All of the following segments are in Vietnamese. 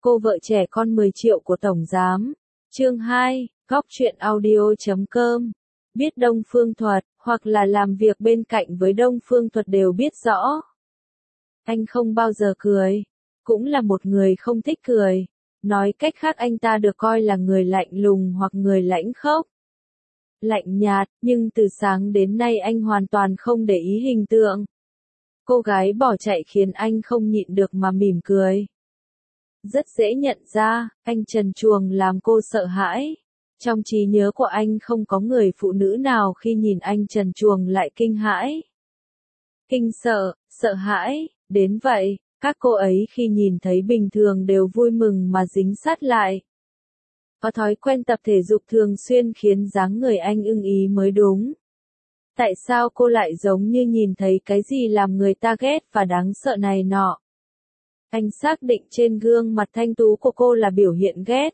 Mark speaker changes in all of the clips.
Speaker 1: Cô vợ trẻ con 10 triệu của Tổng Giám. Chương 2, Góc truyện audio.com. Biết Đông Phương Thuật, hoặc là làm việc bên cạnh với Đông Phương Thuật đều biết rõ. Anh không bao giờ cười, cũng là một người không thích cười. Nói cách khác anh ta được coi là người lạnh lùng hoặc người lãnh khốc. Lạnh nhạt, nhưng từ sáng đến nay anh hoàn toàn không để ý hình tượng. Cô gái bỏ chạy khiến anh không nhịn được mà mỉm cười. Rất dễ nhận ra, anh trần truồng làm cô sợ hãi. Trong trí nhớ của anh không có người phụ nữ nào khi nhìn anh trần truồng lại kinh hãi. Kinh sợ, sợ hãi, đến vậy, các cô ấy khi nhìn thấy bình thường đều vui mừng mà dính sát lại. Có thói quen tập thể dục thường xuyên khiến dáng người anh ưng ý mới đúng. Tại sao cô lại giống như nhìn thấy cái gì làm người ta ghét và đáng sợ này nọ? Anh xác định trên gương mặt thanh tú của cô là biểu hiện ghét.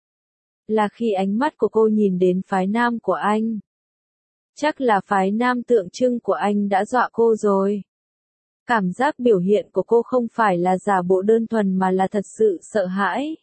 Speaker 1: Là khi ánh mắt của cô nhìn đến phái nam của anh. Chắc là phái nam tượng trưng của anh đã dọa cô rồi. Cảm giác biểu hiện của cô không phải là giả bộ đơn thuần mà là thật sự sợ hãi.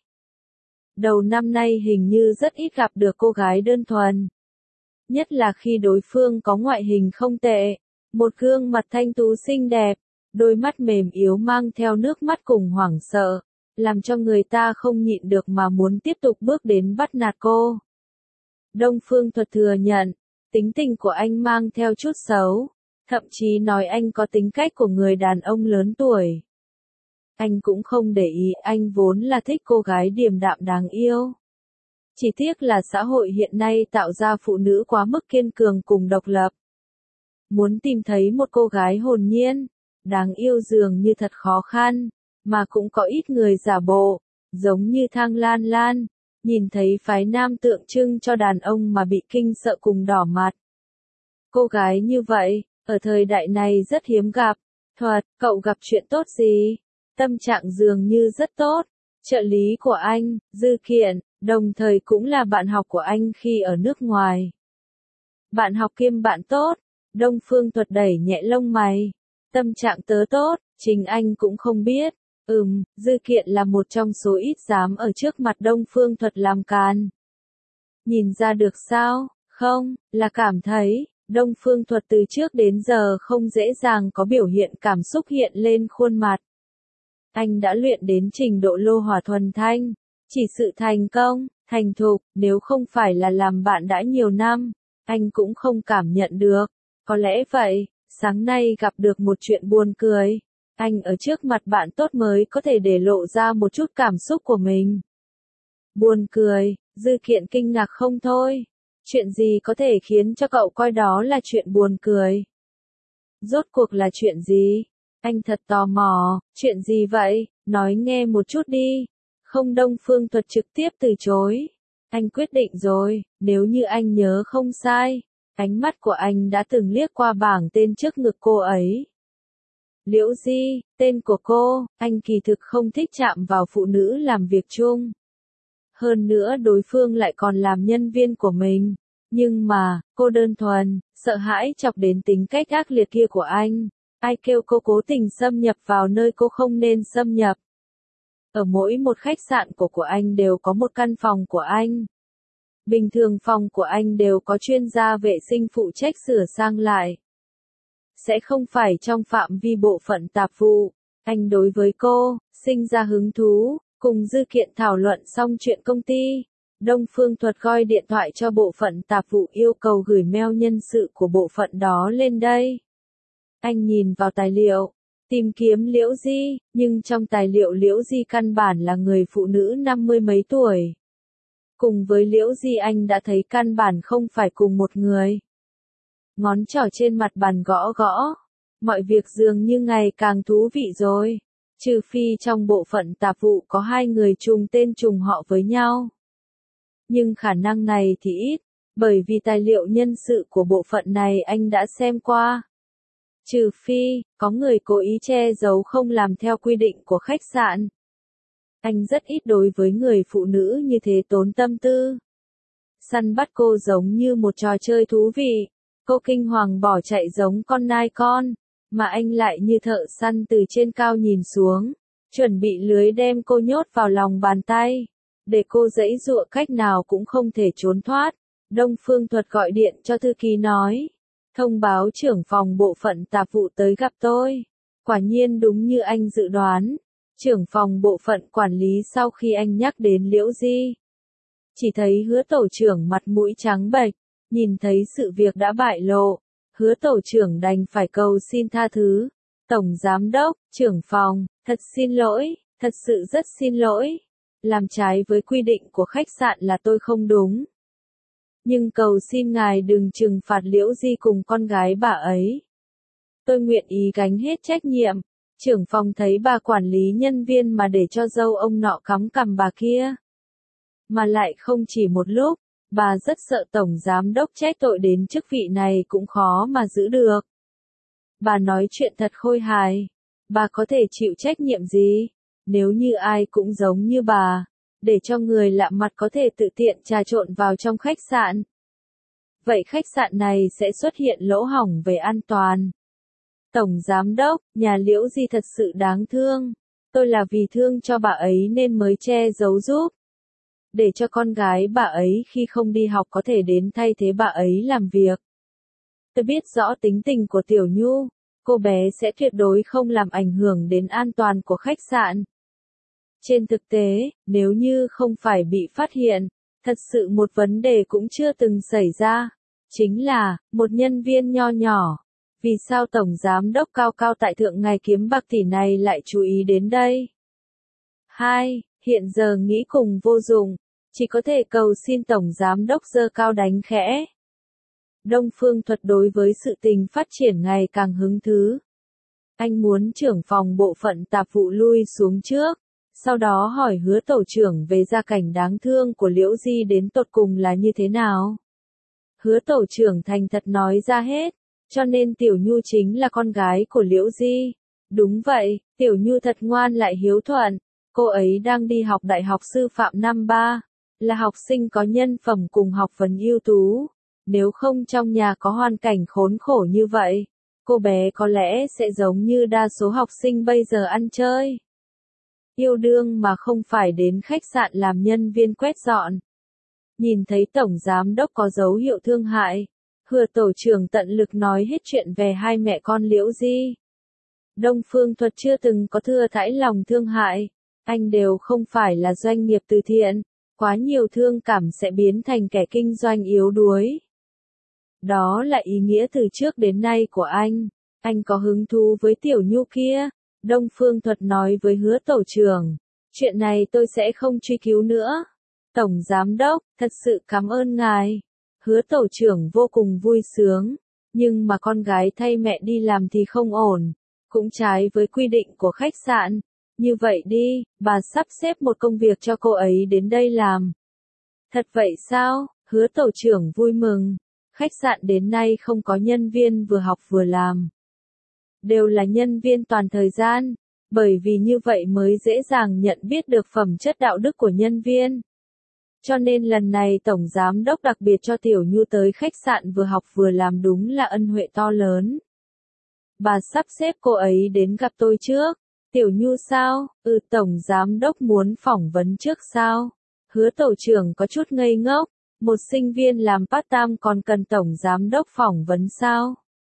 Speaker 1: Đầu năm nay hình như rất ít gặp được cô gái đơn thuần. Nhất là khi đối phương có ngoại hình không tệ, một gương mặt thanh tú xinh đẹp, đôi mắt mềm yếu mang theo nước mắt cùng hoảng sợ, làm cho người ta không nhịn được mà muốn tiếp tục bước đến bắt nạt cô. Đông Phương Thuật thừa nhận, tính tình của anh mang theo chút xấu, thậm chí nói anh có tính cách của người đàn ông lớn tuổi. Anh cũng không để ý, anh vốn là thích cô gái điềm đạm đáng yêu. Chỉ tiếc là xã hội hiện nay tạo ra phụ nữ quá mức kiên cường cùng độc lập. Muốn tìm thấy một cô gái hồn nhiên, đáng yêu dường như thật khó khăn, mà cũng có ít người giả bộ, giống như Thang Lan Lan, nhìn thấy phái nam tượng trưng cho đàn ông mà bị kinh sợ cùng đỏ mặt. Cô gái như vậy, ở thời đại này rất hiếm gặp. Thuật, cậu gặp chuyện tốt gì? Tâm trạng dường như rất tốt. Trợ lý của anh, Dư Kiện, đồng thời cũng là bạn học của anh khi ở nước ngoài. Bạn học kiêm bạn tốt, Đông Phương Thuật đẩy nhẹ lông mày. Tâm trạng tớ tốt, chính anh cũng không biết. Dư Kiện là một trong số ít dám ở trước mặt Đông Phương Thuật làm càn. Nhìn ra được sao? Không, là cảm thấy, Đông Phương Thuật từ trước đến giờ không dễ dàng có biểu hiện cảm xúc hiện lên khuôn mặt. Anh đã luyện đến trình độ lô hỏa thuần thanh, chỉ sự thành công, thành thục, nếu không phải là làm bạn đã nhiều năm, anh cũng không cảm nhận được. Có lẽ vậy, sáng nay gặp được một chuyện buồn cười. Anh ở trước mặt bạn tốt mới có thể để lộ ra một chút cảm xúc của mình. Buồn cười, Dư Kiện kinh ngạc không thôi. Chuyện gì có thể khiến cho cậu coi đó là chuyện buồn cười? Rốt cuộc là chuyện gì? Anh thật tò mò, chuyện gì vậy? Nói nghe một chút đi. Không, Đông Phương Thuật trực tiếp từ chối. Anh quyết định rồi, nếu như anh nhớ không sai. Ánh mắt của anh đã từng liếc qua bảng tên trước ngực cô ấy. Liễu Di, tên của cô, anh kỳ thực không thích chạm vào phụ nữ làm việc chung. Hơn nữa đối phương lại còn làm nhân viên của mình. Nhưng mà, cô đơn thuần, sợ hãi chọc đến tính cách ác liệt kia của anh. Ai kêu cô cố tình xâm nhập vào nơi cô không nên xâm nhập. Ở mỗi một khách sạn của anh đều có một căn phòng của anh. Bình thường phòng của anh đều có chuyên gia vệ sinh phụ trách sửa sang lại. Sẽ không phải trong phạm vi bộ phận tạp vụ. Anh đối với cô, sinh ra hứng thú, cùng Dư Kiện thảo luận xong chuyện công ty. Đông Phương Thuật gọi điện thoại cho bộ phận tạp vụ yêu cầu gửi mail nhân sự của bộ phận đó lên đây. Anh nhìn vào tài liệu, tìm kiếm Liễu Di, nhưng trong tài liệu Liễu Di căn bản là người phụ nữ 50 mấy tuổi. Cùng với Liễu Di anh đã thấy căn bản không phải cùng một người. Ngón trỏ trên mặt bàn gõ gõ. Mọi việc dường như ngày càng thú vị rồi. Trừ phi trong bộ phận tạp vụ có hai người trùng tên trùng họ với nhau. Nhưng khả năng này thì ít, bởi vì tài liệu nhân sự của bộ phận này anh đã xem qua. Trừ phi, có người cố ý che giấu không làm theo quy định của khách sạn. Anh rất ít đối với người phụ nữ như thế tốn tâm tư. Săn bắt cô giống như một trò chơi thú vị. Cô kinh hoàng bỏ chạy giống con nai con, mà anh lại như thợ săn từ trên cao nhìn xuống, chuẩn bị lưới đem cô nhốt vào lòng bàn tay, để cô giãy giụa cách nào cũng không thể trốn thoát. Đông Phương Thuật gọi điện cho thư ký nói, thông báo trưởng phòng bộ phận tạp vụ tới gặp tôi. Quả nhiên đúng như anh dự đoán, trưởng phòng bộ phận quản lý sau khi anh nhắc đến Liễu Di, chỉ thấy Hứa tổ trưởng mặt mũi trắng bệch, nhìn thấy sự việc đã bại lộ, Hứa tổ trưởng đành phải cầu xin tha thứ. Tổng giám đốc, trưởng phòng, thật xin lỗi, thật sự rất xin lỗi. Làm trái với quy định của khách sạn là tôi không đúng. Nhưng cầu xin ngài đừng trừng phạt Liễu Di cùng con gái bà ấy. Tôi nguyện ý gánh hết trách nhiệm. Trưởng phòng thấy bà quản lý nhân viên mà để cho dâu ông nọ cắm cằm bà kia. Mà lại không chỉ một lúc, bà rất sợ tổng giám đốc trách tội đến chức vị này cũng khó mà giữ được. Bà nói chuyện thật khôi hài. Bà có thể chịu trách nhiệm gì? Nếu như ai cũng giống như bà, để cho người lạ mặt có thể tự tiện trà trộn vào trong khách sạn. Vậy khách sạn này sẽ xuất hiện lỗ hổng về an toàn. Tổng giám đốc, nhà Liễu Di thật sự đáng thương. Tôi là vì thương cho bà ấy nên mới che giấu giúp. Để cho con gái bà ấy khi không đi học có thể đến thay thế bà ấy làm việc. Tôi biết rõ tính tình của Tiểu Nhu, cô bé sẽ tuyệt đối không làm ảnh hưởng đến an toàn của khách sạn. Trên thực tế, nếu như không phải bị phát hiện, thật sự một vấn đề cũng chưa từng xảy ra. Chính là, một nhân viên nho nhỏ. Vì sao Tổng Giám đốc cao cao tại thượng ngài kiếm bạc tỷ này lại chú ý đến đây? 2. Hiện giờ nghĩ cùng vô dụng, chỉ có thể cầu xin Tổng Giám đốc giơ cao đánh khẽ. Đông Phương Thuật đối với sự tình phát triển ngày càng hứng thú. Anh muốn trưởng phòng bộ phận tạp vụ lui xuống trước, sau đó hỏi Hứa tổ trưởng về gia cảnh đáng thương của Liễu Di đến tột cùng là như thế nào. Hứa tổ trưởng thành thật nói ra hết, cho nên Tiểu Nhu chính là con gái của Liễu Di. Đúng vậy, Tiểu Nhu thật ngoan lại hiếu thuận, cô ấy đang đi học đại học sư phạm năm 3, là học sinh có nhân phẩm cùng học vấn ưu tú. Nếu không trong nhà có hoàn cảnh khốn khổ như vậy, cô bé có lẽ sẽ giống như đa số học sinh bây giờ ăn chơi. Yêu đương mà không phải đến khách sạn làm nhân viên quét dọn. Nhìn thấy Tổng Giám đốc có dấu hiệu thương hại, Hứa tổ trưởng tận lực nói hết chuyện về hai mẹ con Liễu Di. Đông Phương Thuật chưa từng có thừa thãi lòng thương hại, anh đều không phải là doanh nghiệp từ thiện, quá nhiều thương cảm sẽ biến thành kẻ kinh doanh yếu đuối. Đó là ý nghĩa từ trước đến nay của anh có hứng thú với Tiểu Nhu kia. Đông Phương Thuật nói với Hứa tổ trưởng, chuyện này tôi sẽ không truy cứu nữa. Tổng Giám đốc, thật sự cảm ơn ngài. Hứa tổ trưởng vô cùng vui sướng, nhưng mà con gái thay mẹ đi làm thì không ổn, cũng trái với quy định của khách sạn. Như vậy đi, bà sắp xếp một công việc cho cô ấy đến đây làm. Thật vậy sao? Hứa tổ trưởng vui mừng. Khách sạn đến nay không có nhân viên vừa học vừa làm. Đều là nhân viên toàn thời gian, bởi vì như vậy mới dễ dàng nhận biết được phẩm chất đạo đức của nhân viên. Cho nên lần này Tổng Giám đốc đặc biệt cho Tiểu Nhu tới khách sạn vừa học vừa làm đúng là ân huệ to lớn. Bà sắp xếp cô ấy đến gặp tôi trước. Tiểu Nhu sao? Tổng Giám đốc muốn phỏng vấn trước sao? Hứa tổ trưởng có chút ngây ngốc. Một sinh viên làm part-time còn cần Tổng Giám đốc phỏng vấn sao?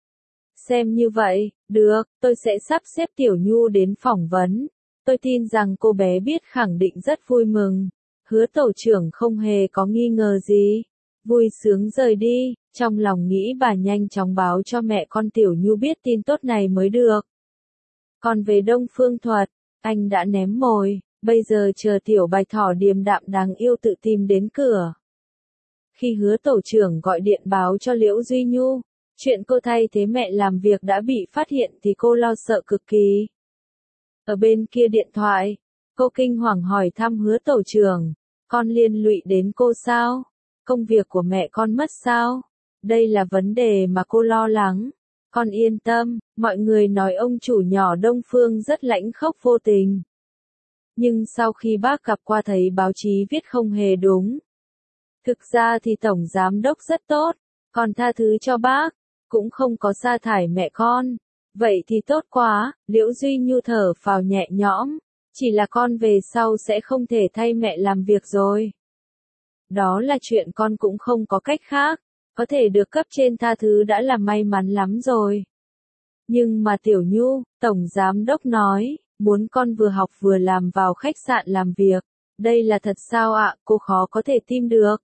Speaker 1: Xem như vậy, được, tôi sẽ sắp xếp Tiểu Nhu đến phỏng vấn. Tôi tin rằng cô bé biết khẳng định rất vui mừng. Hứa tổ trưởng không hề có nghi ngờ gì. Vui sướng rời đi, trong lòng nghĩ bà nhanh chóng báo cho mẹ con Tiểu Nhu biết tin tốt này mới được. Còn về Đông Phương Thuật, anh đã ném mồi, bây giờ chờ Tiểu Bạch Thỏ điềm đạm đáng yêu tự tìm đến cửa. Khi Hứa tổ trưởng gọi điện báo cho Liễu Duy Nhu, chuyện cô thay thế mẹ làm việc đã bị phát hiện thì cô lo sợ cực kỳ. Ở bên kia điện thoại, cô kinh hoàng hỏi thăm Hứa tổ trưởng, con liên lụy đến cô sao? Công việc của mẹ con mất sao? Đây là vấn đề mà cô lo lắng. Con yên tâm, mọi người nói ông chủ nhỏ Đông Phương rất lãnh khốc vô tình. Nhưng sau khi bác gặp qua thấy báo chí viết không hề đúng. Thực ra thì Tổng Giám đốc rất tốt, còn tha thứ cho bác, cũng không có sa thải mẹ con. Vậy thì tốt quá, Liễu Duy Nhu thở phào nhẹ nhõm. Chỉ là con về sau sẽ không thể thay mẹ làm việc rồi. Đó là chuyện con cũng không có cách khác, có thể được cấp trên tha thứ đã là may mắn lắm rồi. Nhưng mà Tiểu Nhu, Tổng Giám Đốc nói, muốn con vừa học vừa làm vào khách sạn làm việc. Đây là thật sao ạ, cô khó có thể tin được.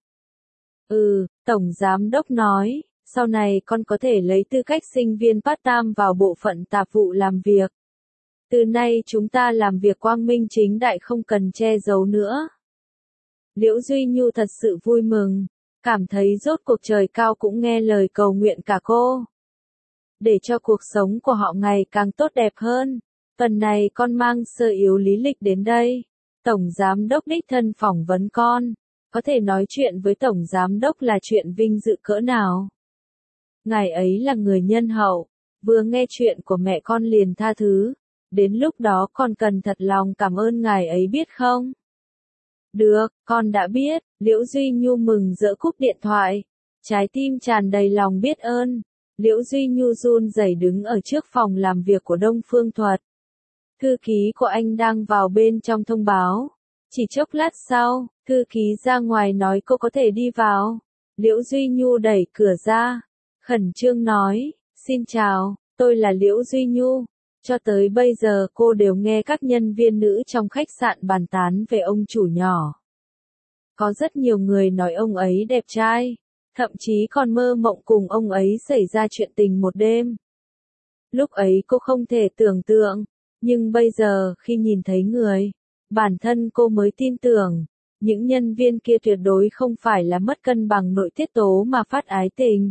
Speaker 1: Tổng Giám Đốc nói, sau này con có thể lấy tư cách sinh viên part-time vào bộ phận tạp vụ làm việc. Từ nay chúng ta làm việc quang minh chính đại không cần che giấu nữa. Liễu Duy Nhu thật sự vui mừng, cảm thấy rốt cuộc trời cao cũng nghe lời cầu nguyện cả cô. Để cho cuộc sống của họ ngày càng tốt đẹp hơn. Tuần này con mang sơ yếu lý lịch đến đây. Tổng Giám Đốc đích thân phỏng vấn con. Có thể nói chuyện với Tổng Giám Đốc là chuyện vinh dự cỡ nào. Ngài ấy là người nhân hậu, vừa nghe chuyện của mẹ con liền tha thứ. Đến lúc đó con cần thật lòng cảm ơn ngài ấy biết không? Được, con đã biết. Liễu Duy Nhu mừng rỡ cúp điện thoại. Trái tim tràn đầy lòng biết ơn. Liễu Duy Nhu run rẩy đứng ở trước phòng làm việc của Đông Phương Thuật. Thư ký của anh đang vào bên trong thông báo. Chỉ chốc lát sau, thư ký ra ngoài nói cô có thể đi vào. Liễu Duy Nhu đẩy cửa ra, khẩn trương nói, xin chào, tôi là Liễu Duy Nhu. Cho tới bây giờ cô đều nghe các nhân viên nữ trong khách sạn bàn tán về ông chủ nhỏ. Có rất nhiều người nói ông ấy đẹp trai, thậm chí còn mơ mộng cùng ông ấy xảy ra chuyện tình một đêm. Lúc ấy cô không thể tưởng tượng, nhưng bây giờ khi nhìn thấy người, bản thân cô mới tin tưởng, những nhân viên kia tuyệt đối không phải là mất cân bằng nội tiết tố mà phát ái tình.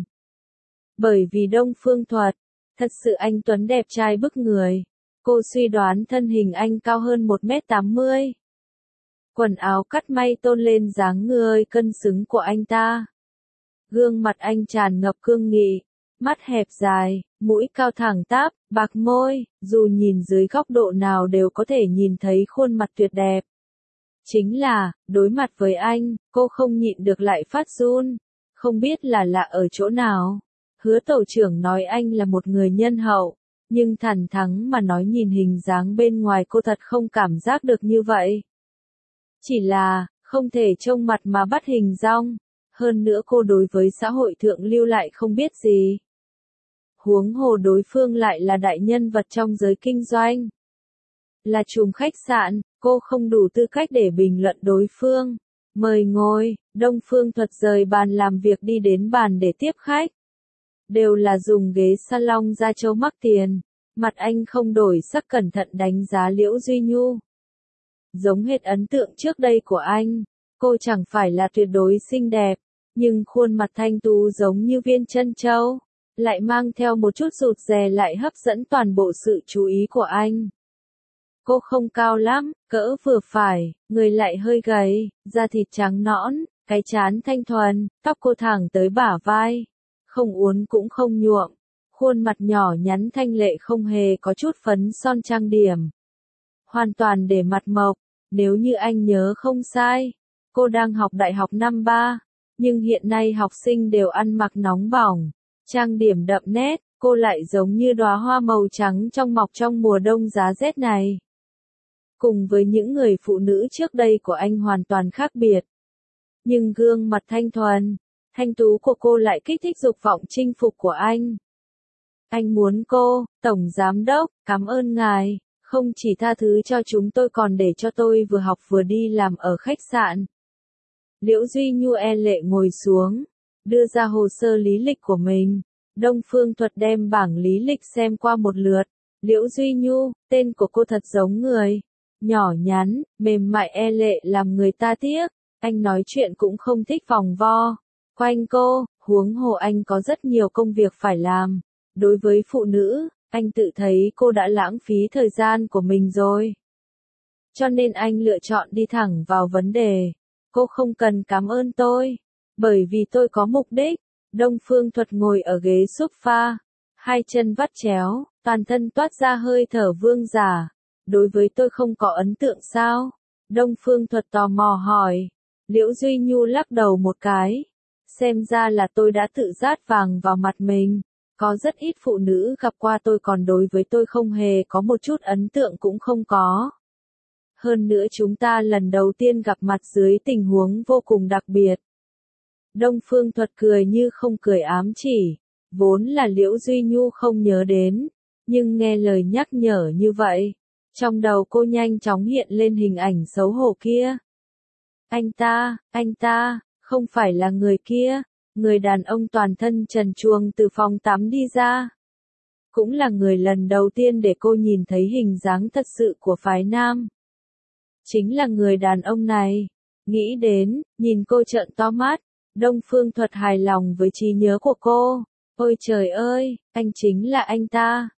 Speaker 1: Bởi vì Đông Phương Thuật, thật sự anh tuấn đẹp trai bức người, cô suy đoán thân hình anh cao hơn 1m80. Quần áo cắt may tôn lên dáng người cân xứng của anh ta. Gương mặt anh tràn ngập cương nghị, mắt hẹp dài, mũi cao thẳng tắp, bạc môi, dù nhìn dưới góc độ nào đều có thể nhìn thấy khuôn mặt tuyệt đẹp. Chính là, đối mặt với anh, cô không nhịn được lại phát run, không biết là lạ ở chỗ nào. Hứa tổ trưởng nói anh là một người nhân hậu, nhưng thẳng thắn mà nói nhìn hình dáng bên ngoài cô thật không cảm giác được như vậy. Chỉ là, không thể trông mặt mà bắt hình dong, hơn nữa cô đối với xã hội thượng lưu lại không biết gì. Huống hồ đối phương lại là đại nhân vật trong giới kinh doanh. Là trùm khách sạn, cô không đủ tư cách để bình luận đối phương. Mời ngồi, Đông Phương Thuật rời bàn làm việc đi đến bàn để tiếp khách. Đều là dùng ghế salon da trâu mắc tiền. Mặt anh không đổi sắc cẩn thận đánh giá Liễu Duy Nhu. Giống hệt ấn tượng trước đây của anh, cô chẳng phải là tuyệt đối xinh đẹp, nhưng khuôn mặt thanh tú giống như viên trân châu, lại mang theo một chút rụt rè lại hấp dẫn toàn bộ sự chú ý của anh. Cô không cao lắm, cỡ vừa phải, người lại hơi gầy, da thịt trắng nõn, cái trán thanh thuần, tóc cô thẳng tới bả vai, không uốn cũng không nhuộm, khuôn mặt nhỏ nhắn thanh lệ không hề có chút phấn son trang điểm. Hoàn toàn để mặt mộc, nếu như anh nhớ không sai, cô đang học đại học năm 3, nhưng hiện nay học sinh đều ăn mặc nóng bỏng, trang điểm đậm nét, cô lại giống như đóa hoa màu trắng trong mọc trong mùa đông giá rét này. Cùng với những người phụ nữ trước đây của anh hoàn toàn khác biệt. Nhưng gương mặt thanh thuần, thanh tú của cô lại kích thích dục vọng chinh phục của anh. Anh muốn cô, Tổng Giám Đốc, cảm ơn ngài, không chỉ tha thứ cho chúng tôi còn để cho tôi vừa học vừa đi làm ở khách sạn. Liễu Duy Nhu e lệ ngồi xuống, đưa ra hồ sơ lý lịch của mình. Đông Phương Thuật đem bảng lý lịch xem qua một lượt. Liễu Duy Nhu, tên của cô thật giống người. Nhỏ nhắn, mềm mại e lệ làm người ta tiếc. Anh nói chuyện cũng không thích vòng vo. Quanh cô, huống hồ anh có rất nhiều công việc phải làm. Đối với phụ nữ, anh tự thấy cô đã lãng phí thời gian của mình rồi. Cho nên anh lựa chọn đi thẳng vào vấn đề. Cô không cần cảm ơn tôi, bởi vì tôi có mục đích. Đông Phương Thuật ngồi ở ghế sofa, hai chân vắt chéo, toàn thân toát ra hơi thở vương giả. Đối với tôi không có ấn tượng sao? Đông Phương Thuật tò mò hỏi. Liễu Duy Nhu lắc đầu một cái. Xem ra là tôi đã tự rát vàng vào mặt mình. Có rất ít phụ nữ gặp qua tôi còn đối với tôi không hề có một chút ấn tượng cũng không có. Hơn nữa chúng ta lần đầu tiên gặp mặt dưới tình huống vô cùng đặc biệt. Đông Phương Thuật cười như không cười ám chỉ, vốn là Liễu Duy Nhu không nhớ đến, nhưng nghe lời nhắc nhở như vậy, trong đầu cô nhanh chóng hiện lên hình ảnh xấu hổ kia. Anh ta, không phải là người kia, người đàn ông toàn thân trần truồng từ phòng tắm đi ra. Cũng là người lần đầu tiên để cô nhìn thấy hình dáng thật sự của phái nam. Chính là người đàn ông này. Nghĩ đến, nhìn cô trợn to mắt, Đông Phương Thuật hài lòng với trí nhớ của cô. Ôi trời ơi, anh chính là anh ta.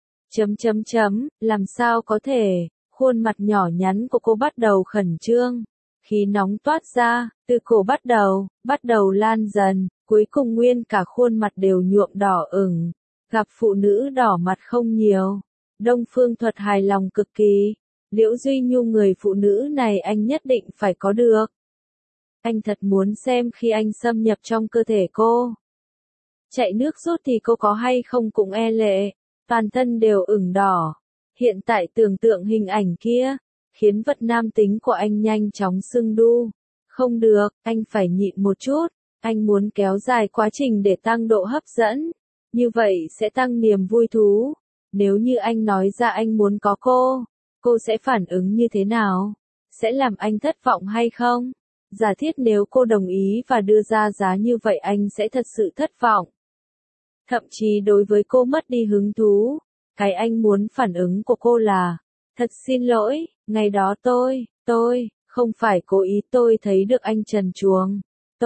Speaker 1: Làm sao có thể, khuôn mặt nhỏ nhắn của cô bắt đầu khẩn trương. Khí nóng toát ra, từ cổ bắt đầu lan dần, cuối cùng nguyên cả khuôn mặt đều nhuộm đỏ ửng. Gặp phụ nữ đỏ mặt không nhiều. Đông Phương Thuật hài lòng cực kỳ. Liễu Duy Nhu người phụ nữ này anh nhất định phải có được. Anh thật muốn xem khi anh xâm nhập trong cơ thể cô. Chạy nước rút thì cô có hay không cũng e lệ. Toàn thân đều ửng đỏ. Hiện tại tưởng tượng hình ảnh kia, khiến vật nam tính của anh nhanh chóng sưng đu. Không được, anh phải nhịn một chút. Anh muốn kéo dài quá trình để tăng độ hấp dẫn. Như vậy sẽ tăng niềm vui thú. Nếu như anh nói ra anh muốn có cô sẽ phản ứng như thế nào? Sẽ làm anh thất vọng hay không? Giả thiết nếu cô đồng ý và đưa ra giá như vậy anh sẽ thật sự thất vọng. Thậm chí đối với cô mất đi hứng thú. Cái anh muốn phản ứng của cô là, thật xin lỗi, ngày đó tôi, không phải cố ý tôi thấy được anh trần truồng.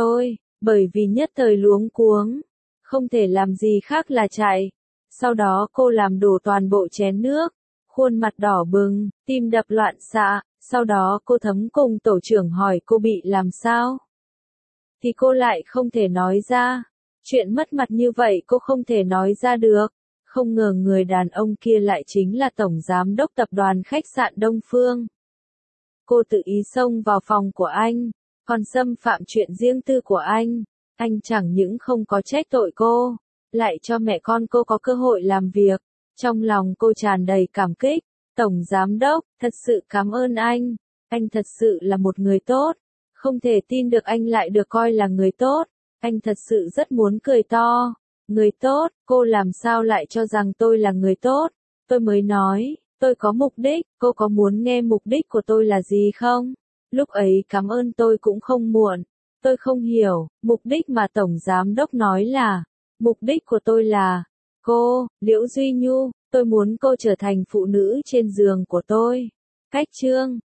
Speaker 1: Bởi vì nhất thời luống cuống, không thể làm gì khác là chạy. Sau đó cô làm đổ toàn bộ chén nước, khuôn mặt đỏ bừng, tim đập loạn xạ, sau đó cô Thấm cùng tổ trưởng hỏi cô bị làm sao. Thì cô lại không thể nói ra. Chuyện mất mặt như vậy cô không thể nói ra được. Không ngờ người đàn ông kia lại chính là tổng giám đốc tập đoàn khách sạn Đông Phương. Cô tự ý xông vào phòng của anh, còn xâm phạm chuyện riêng tư của anh. Anh chẳng những không có trách tội cô, lại cho mẹ con cô có cơ hội làm việc. Trong lòng cô tràn đầy cảm kích. Tổng giám đốc, thật sự cảm ơn anh thật sự là một người tốt. Không thể tin được anh lại được coi là người tốt. Anh thật sự rất muốn cười to. Người tốt, cô làm sao lại cho rằng tôi là người tốt? Tôi mới nói, tôi có mục đích, cô có muốn nghe mục đích của tôi là gì không? Lúc ấy cảm ơn tôi cũng không muộn. Tôi không hiểu, mục đích mà Tổng Giám Đốc nói là, mục đích của tôi là, cô, Liễu Duy Nhu, tôi muốn cô trở thành phụ nữ trên giường của tôi. Cách chương